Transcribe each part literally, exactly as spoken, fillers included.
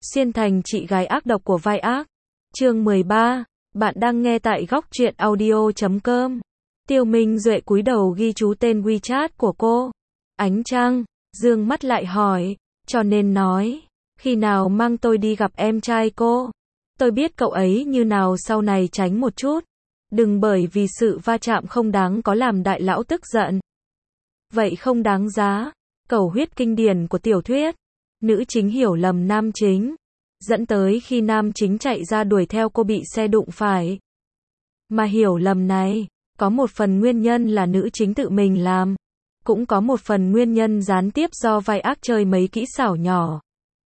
Xuyên thành chị gái ác độc của vai ác. Chương mười ba, bạn đang nghe tại góc truyện audio chấm com. Tiêu Minh Duệ cúi đầu ghi chú tên WeChat của cô. Ánh Trăng, dương mắt lại hỏi, cho nên nói, khi nào mang tôi đi gặp em trai cô? Tôi biết cậu ấy như nào, sau này tránh một chút. Đừng bởi vì sự va chạm không đáng có làm đại lão tức giận. Vậy không đáng giá. Cầu huyết kinh điển của tiểu thuyết. Nữ chính hiểu lầm nam chính, dẫn tới khi nam chính chạy ra đuổi theo cô bị xe đụng phải. Mà hiểu lầm này, có một phần nguyên nhân là nữ chính tự mình làm, cũng có một phần nguyên nhân gián tiếp do vai ác chơi mấy kỹ xảo nhỏ.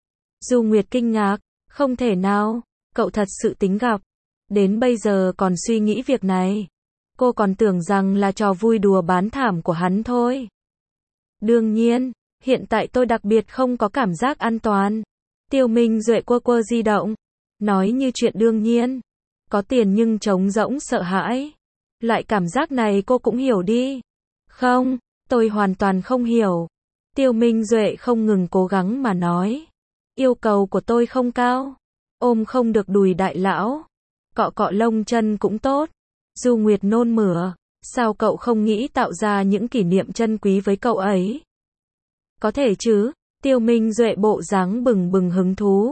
Du Nguyệt kinh ngạc, không thể nào, cậu thật sự tính gặp. Đến bây giờ còn suy nghĩ việc này. Cô còn tưởng rằng là trò vui đùa bán thảm của hắn thôi. Đương nhiên, hiện tại tôi đặc biệt không có cảm giác an toàn. Tiêu Minh Duệ quơ quơ di động, nói như chuyện đương nhiên. Có tiền nhưng trống rỗng sợ hãi. Loại cảm giác này cô cũng hiểu đi. Không, tôi hoàn toàn không hiểu. Tiêu Minh Duệ không ngừng cố gắng mà nói. Yêu cầu của tôi không cao. Ôm không được đùi đại lão. Cọ cọ lông chân cũng tốt. Du Nguyệt nôn mửa. Sao cậu không nghĩ tạo ra những kỷ niệm chân quý với cậu ấy? Có thể chứ. Tiêu Minh Duệ bộ dáng bừng bừng hứng thú.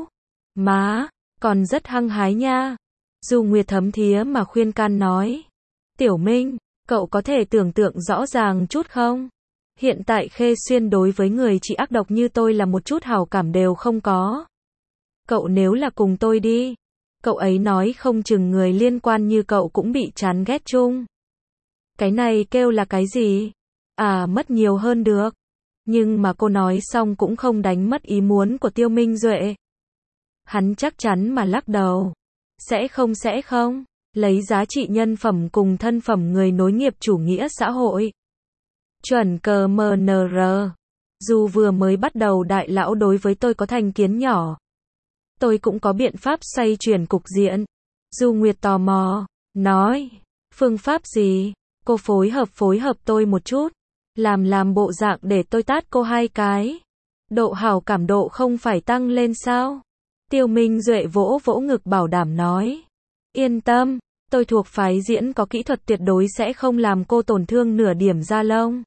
Má, còn rất hăng hái nha. Du Nguyệt thấm thía mà khuyên can nói. Tiểu Minh, cậu có thể tưởng tượng rõ ràng chút không? Hiện tại Khê Xuyên đối với người chị ác độc như tôi là một chút hảo cảm đều không có. Cậu nếu là cùng tôi đi, cậu ấy nói không chừng người liên quan như cậu cũng bị chán ghét chung. Cái này kêu là cái gì? À, mất nhiều hơn được. Nhưng mà cô nói xong cũng không đánh mất ý muốn của Tiêu Minh Duệ. Hắn chắc chắn mà lắc đầu. Sẽ không sẽ không. Lấy giá trị nhân phẩm cùng thân phẩm người nối nghiệp chủ nghĩa xã hội. Chuẩn cờ em en rờ. Dù vừa mới bắt đầu đại lão đối với tôi có thành kiến nhỏ. Tôi cũng có biện pháp xoay chuyển cục diện. Du Nguyệt tò mò. Nói. Phương pháp gì? Cô phối hợp phối hợp tôi một chút. Làm làm bộ dạng để tôi tát cô hai cái. Độ hảo cảm độ không phải tăng lên sao? Tiêu Minh Duệ vỗ vỗ ngực bảo đảm nói. Yên tâm, tôi thuộc phái diễn có kỹ thuật tuyệt đối sẽ không làm cô tổn thương nửa điểm da lông.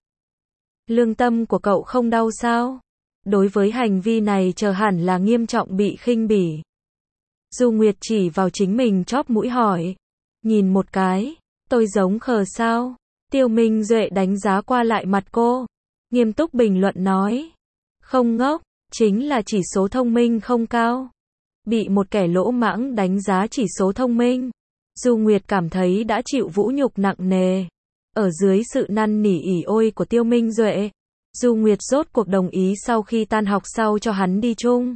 Lương tâm của cậu không đau sao? Đối với hành vi này chờ hẳn là nghiêm trọng bị khinh bỉ. Du Nguyệt chỉ vào chính mình chóp mũi hỏi. Nhìn một cái, tôi giống khờ sao? Tiêu Minh Duệ đánh giá qua lại mặt cô. Nghiêm túc bình luận nói. Không ngốc, chính là chỉ số thông minh không cao. Bị một kẻ lỗ mãng đánh giá chỉ số thông minh. Du Nguyệt cảm thấy đã chịu vũ nhục nặng nề. Ở dưới sự năn nỉ ỉ ôi của Tiêu Minh Duệ, Du Nguyệt rốt cuộc đồng ý sau khi tan học sau cho hắn đi chung.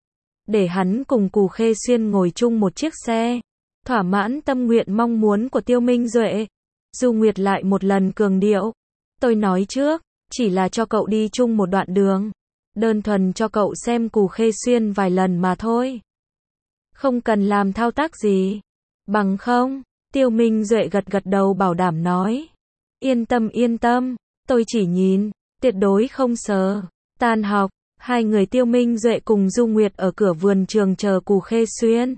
Để hắn cùng Cù Khê Xuyên ngồi chung một chiếc xe. Thỏa mãn tâm nguyện mong muốn của Tiêu Minh Duệ. Du Nguyệt lại một lần cường điệu. Tôi nói trước, chỉ là cho cậu đi chung một đoạn đường. Đơn thuần cho cậu xem Cù Khê Xuyên vài lần mà thôi. Không cần làm thao tác gì. Bằng không, Tiêu Minh Duệ gật gật đầu bảo đảm nói. Yên tâm yên tâm, tôi chỉ nhìn, tuyệt đối không sờ. Tan học, hai người Tiêu Minh Duệ cùng Du Nguyệt ở cửa vườn trường chờ Cù Khê Xuyên.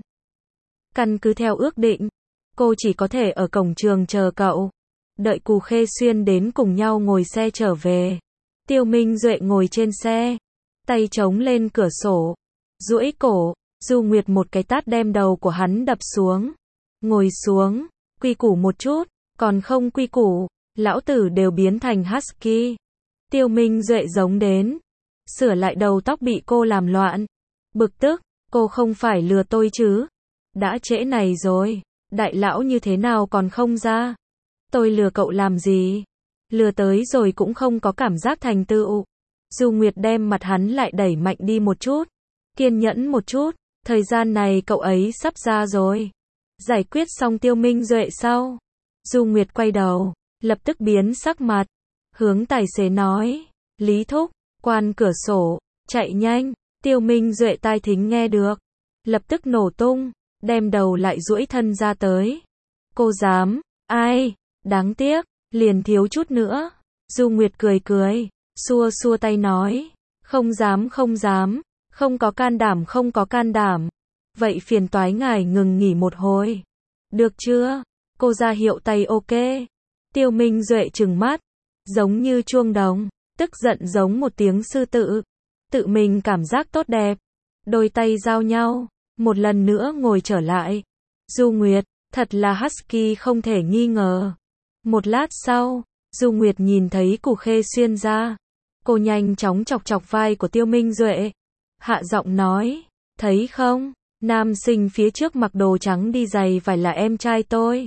Căn cứ theo ước định, cô chỉ có thể ở cổng trường chờ cậu. Đợi Cù Khê Xuyên đến cùng nhau ngồi xe trở về. Tiêu Minh Duệ ngồi trên xe, tay chống lên cửa sổ, duỗi cổ. Du Nguyệt một cái tát đem đầu của hắn đập xuống. Ngồi xuống, quy củ một chút, còn không quy củ, lão tử đều biến thành husky. Tiêu Minh Duệ giống đến, sửa lại đầu tóc bị cô làm loạn. Bực tức, cô không phải lừa tôi chứ? Đã trễ này rồi, đại lão như thế nào còn không ra? Tôi lừa cậu làm gì? Lừa tới rồi cũng không có cảm giác thành tựu. Du Nguyệt đem mặt hắn lại đẩy mạnh đi một chút. Kiên nhẫn một chút. Thời gian này cậu ấy sắp ra rồi. Giải quyết xong Tiêu Minh Duệ sau. Du Nguyệt quay đầu, lập tức biến sắc mặt. Hướng tài xế nói. Lý thúc, quan cửa sổ, chạy nhanh. Tiêu Minh Duệ tai thính nghe được. Lập tức nổ tung, đem đầu lại duỗi thân ra tới. Cô dám, ai, đáng tiếc, liền thiếu chút nữa. Du Nguyệt cười cười, xua xua tay nói. Không dám không dám. Không có can đảm, không có can đảm. Vậy phiền toái ngài ngừng nghỉ một hồi. Được chưa? Cô ra hiệu tay ok. Tiêu Minh Duệ trừng mắt, giống như chuông đồng, tức giận giống một tiếng sư tử. Tự mình cảm giác tốt đẹp. Đôi tay giao nhau, một lần nữa ngồi trở lại. Du Nguyệt, thật là husky không thể nghi ngờ. Một lát sau, Du Nguyệt nhìn thấy Cù Khê Xuyên ra. Cô nhanh chóng chọc chọc vai của Tiêu Minh Duệ. Hạ giọng nói, thấy không, nam sinh phía trước mặc đồ trắng đi giày phải là em trai tôi.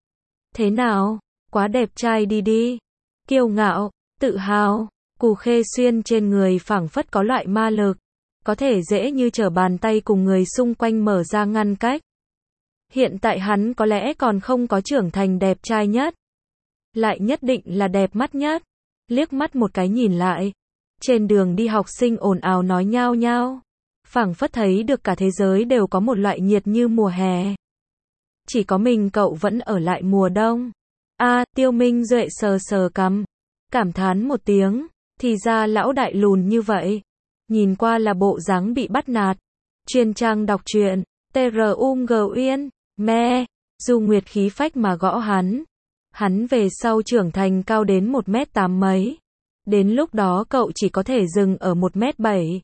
Thế nào, quá đẹp trai đi đi. Kiêu ngạo, tự hào, Cù Khê Xuyên trên người phảng phất có loại ma lực. Có thể dễ như trở bàn tay cùng người xung quanh mở ra ngăn cách. Hiện tại hắn có lẽ còn không có trưởng thành đẹp trai nhất. Lại nhất định là đẹp mắt nhất. Liếc mắt một cái nhìn lại. Trên đường đi học sinh ồn ào nói nhao nhao. Phảng phất thấy được cả thế giới đều có một loại nhiệt như mùa hè. Chỉ có mình cậu vẫn ở lại mùa đông. A, à, Tiêu Minh Duệ sờ sờ cằm. Cảm thán một tiếng. Thì ra lão đại lùn như vậy. Nhìn qua là bộ dáng bị bắt nạt. Chuyên trang đọc truyện. T R U N G Uyên. Me. Du Nguyệt khí phách mà gõ hắn. Hắn về sau trưởng thành cao đến một mét tám mấy. Đến lúc đó cậu chỉ có thể dừng ở một mét bảy.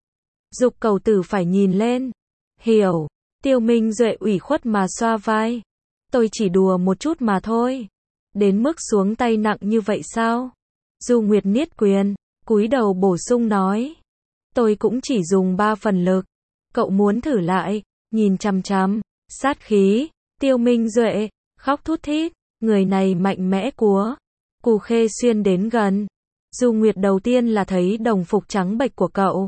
Dục cầu tử phải nhìn lên. Hiểu. Tiêu Minh Duệ ủy khuất mà xoa vai. Tôi chỉ đùa một chút mà thôi. Đến mức xuống tay nặng như vậy sao? Du Nguyệt niết quyền, cúi đầu bổ sung nói. Tôi cũng chỉ dùng ba phần lực. Cậu muốn thử lại, nhìn chằm chằm, sát khí. Tiêu Minh Duệ, khóc thút thít, người này mạnh mẽ quá. Cù Khê Xuyên đến gần. Du Nguyệt đầu tiên là thấy đồng phục trắng bệch của cậu.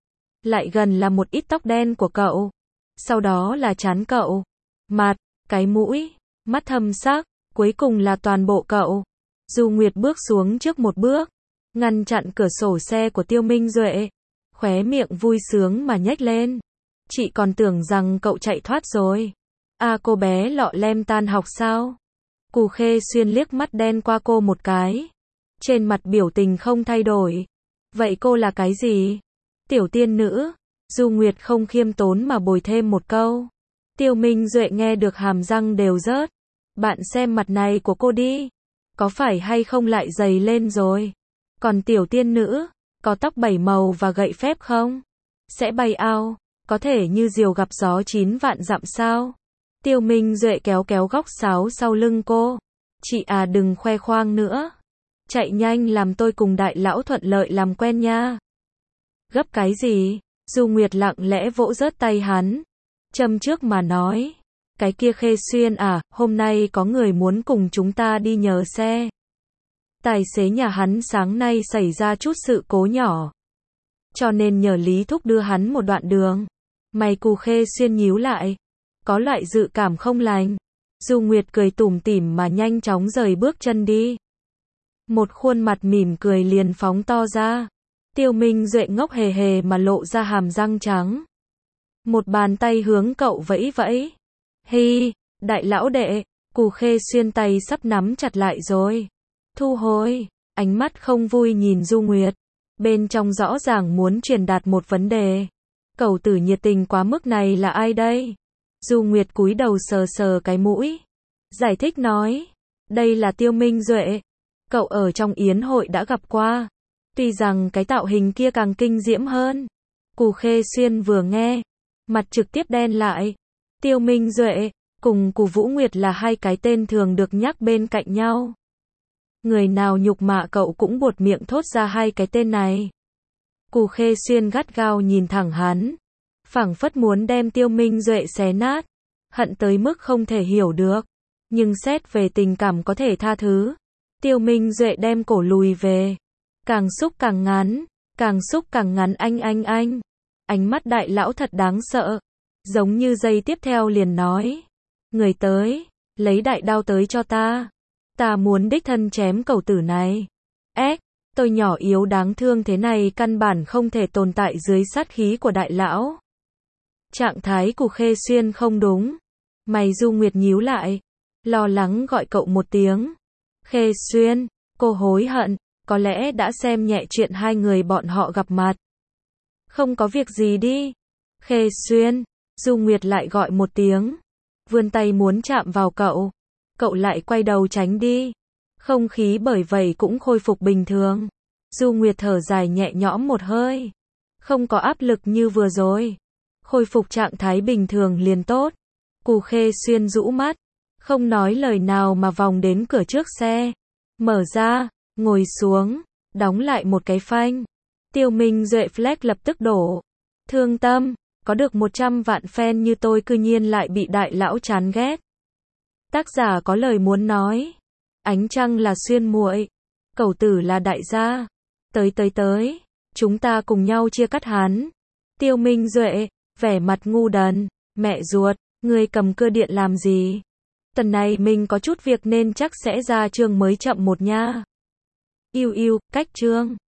Lại gần là một ít tóc đen của cậu. Sau đó là trán cậu. Mặt, cái mũi, mắt thâm sắc. Cuối cùng là toàn bộ cậu. Du Nguyệt bước xuống trước một bước. Ngăn chặn cửa sổ xe của Tiêu Minh Duệ. Khóe miệng vui sướng mà nhếch lên. Chị còn tưởng rằng cậu chạy thoát rồi. À, cô bé lọ lem tan học sao? Cù Khê Xuyên liếc mắt đen qua cô một cái. Trên mặt biểu tình không thay đổi. Vậy cô là cái gì? Tiểu tiên nữ. Du Nguyệt không khiêm tốn mà bồi thêm một câu. Tiêu Minh Duệ nghe được hàm răng đều rớt. Bạn xem mặt này của cô đi. Có phải hay không lại dày lên rồi? Còn tiểu tiên nữ, có tóc bảy màu và gậy phép không? Sẽ bay ao, có thể như diều gặp gió chín vạn dặm sao? Tiêu Minh Duệ kéo kéo góc sáo sau lưng cô. Chị à, đừng khoe khoang nữa. Chạy nhanh làm tôi cùng đại lão thuận lợi làm quen nha. Gấp cái gì? Du Nguyệt lặng lẽ vỗ rớt tay hắn. Châm trước mà nói. Cái kia Khê Xuyên à, hôm nay có người muốn cùng chúng ta đi nhờ xe. Tài xế nhà hắn sáng nay xảy ra chút sự cố nhỏ. Cho nên nhờ Lý Thúc đưa hắn một đoạn đường. Mày Cù Khê Xuyên nhíu lại. Có loại dự cảm không lành. Du Nguyệt cười tủm tỉm mà nhanh chóng rời bước chân đi. Một khuôn mặt mỉm cười liền phóng to ra. Tiêu Minh Duệ ngốc hề hề mà lộ ra hàm răng trắng. Một bàn tay hướng cậu vẫy vẫy. Hi, đại lão đệ. Cù Khê Xuyên tay sắp nắm chặt lại rồi. Thu hồi, ánh mắt không vui nhìn Du Nguyệt. Bên trong rõ ràng muốn truyền đạt một vấn đề. Cậu tử nhiệt tình quá mức này là ai đây? Du Nguyệt cúi đầu sờ sờ cái mũi. Giải thích nói. Đây là Tiêu Minh Duệ. Cậu ở trong yến hội đã gặp qua. Tuy rằng cái tạo hình kia càng kinh diễm hơn. Cù Khê Xuyên vừa nghe. Mặt trực tiếp đen lại. Tiêu Minh Duệ, cùng Cù Vũ Nguyệt là hai cái tên thường được nhắc bên cạnh nhau. Người nào nhục mạ cậu cũng buột miệng thốt ra hai cái tên này. Cù Khê Xuyên gắt gao nhìn thẳng hắn. Phảng phất muốn đem Tiêu Minh Duệ xé nát. Hận tới mức không thể hiểu được. Nhưng xét về tình cảm có thể tha thứ. Tiêu Minh Duệ đem cổ lùi về. Càng xúc càng ngắn. Càng xúc càng ngắn anh anh anh. Ánh mắt đại lão thật đáng sợ. Giống như giây tiếp theo liền nói. Người tới. Lấy đại đao tới cho ta. Ta muốn đích thân chém cẩu tử này. Ếch, tôi nhỏ yếu đáng thương thế này căn bản không thể tồn tại dưới sát khí của đại lão. Trạng thái của Khê Xuyên không đúng. Mày Du Nguyệt nhíu lại. Lo lắng gọi cậu một tiếng. Khê Xuyên, cô hối hận. Có lẽ đã xem nhẹ chuyện hai người bọn họ gặp mặt. Không có việc gì đi. Khê Xuyên. Du Nguyệt lại gọi một tiếng. Vươn tay muốn chạm vào cậu. Cậu lại quay đầu tránh đi. Không khí bởi vậy cũng khôi phục bình thường. Du Nguyệt thở dài nhẹ nhõm một hơi. Không có áp lực như vừa rồi. Khôi phục trạng thái bình thường liền tốt. Cù Khê Xuyên rũ mắt. Không nói lời nào mà vòng đến cửa trước xe. Mở ra, ngồi xuống, đóng lại một cái phanh. Tiêu Minh Duệ flag lập tức đổ. Thương tâm, có được một trăm vạn fan như tôi cư nhiên lại bị đại lão chán ghét. Tác giả có lời muốn nói. Ánh trăng là Xuyên muội, cẩu tử là đại gia. Tới tới tới, chúng ta cùng nhau chia cắt hắn. Tiêu Minh Duệ, vẻ mặt ngu đần. Mẹ ruột, ngươi cầm cưa điện làm gì? Tuần này mình có chút việc nên chắc sẽ ra chương mới chậm một nha. Yêu yêu, cách chương.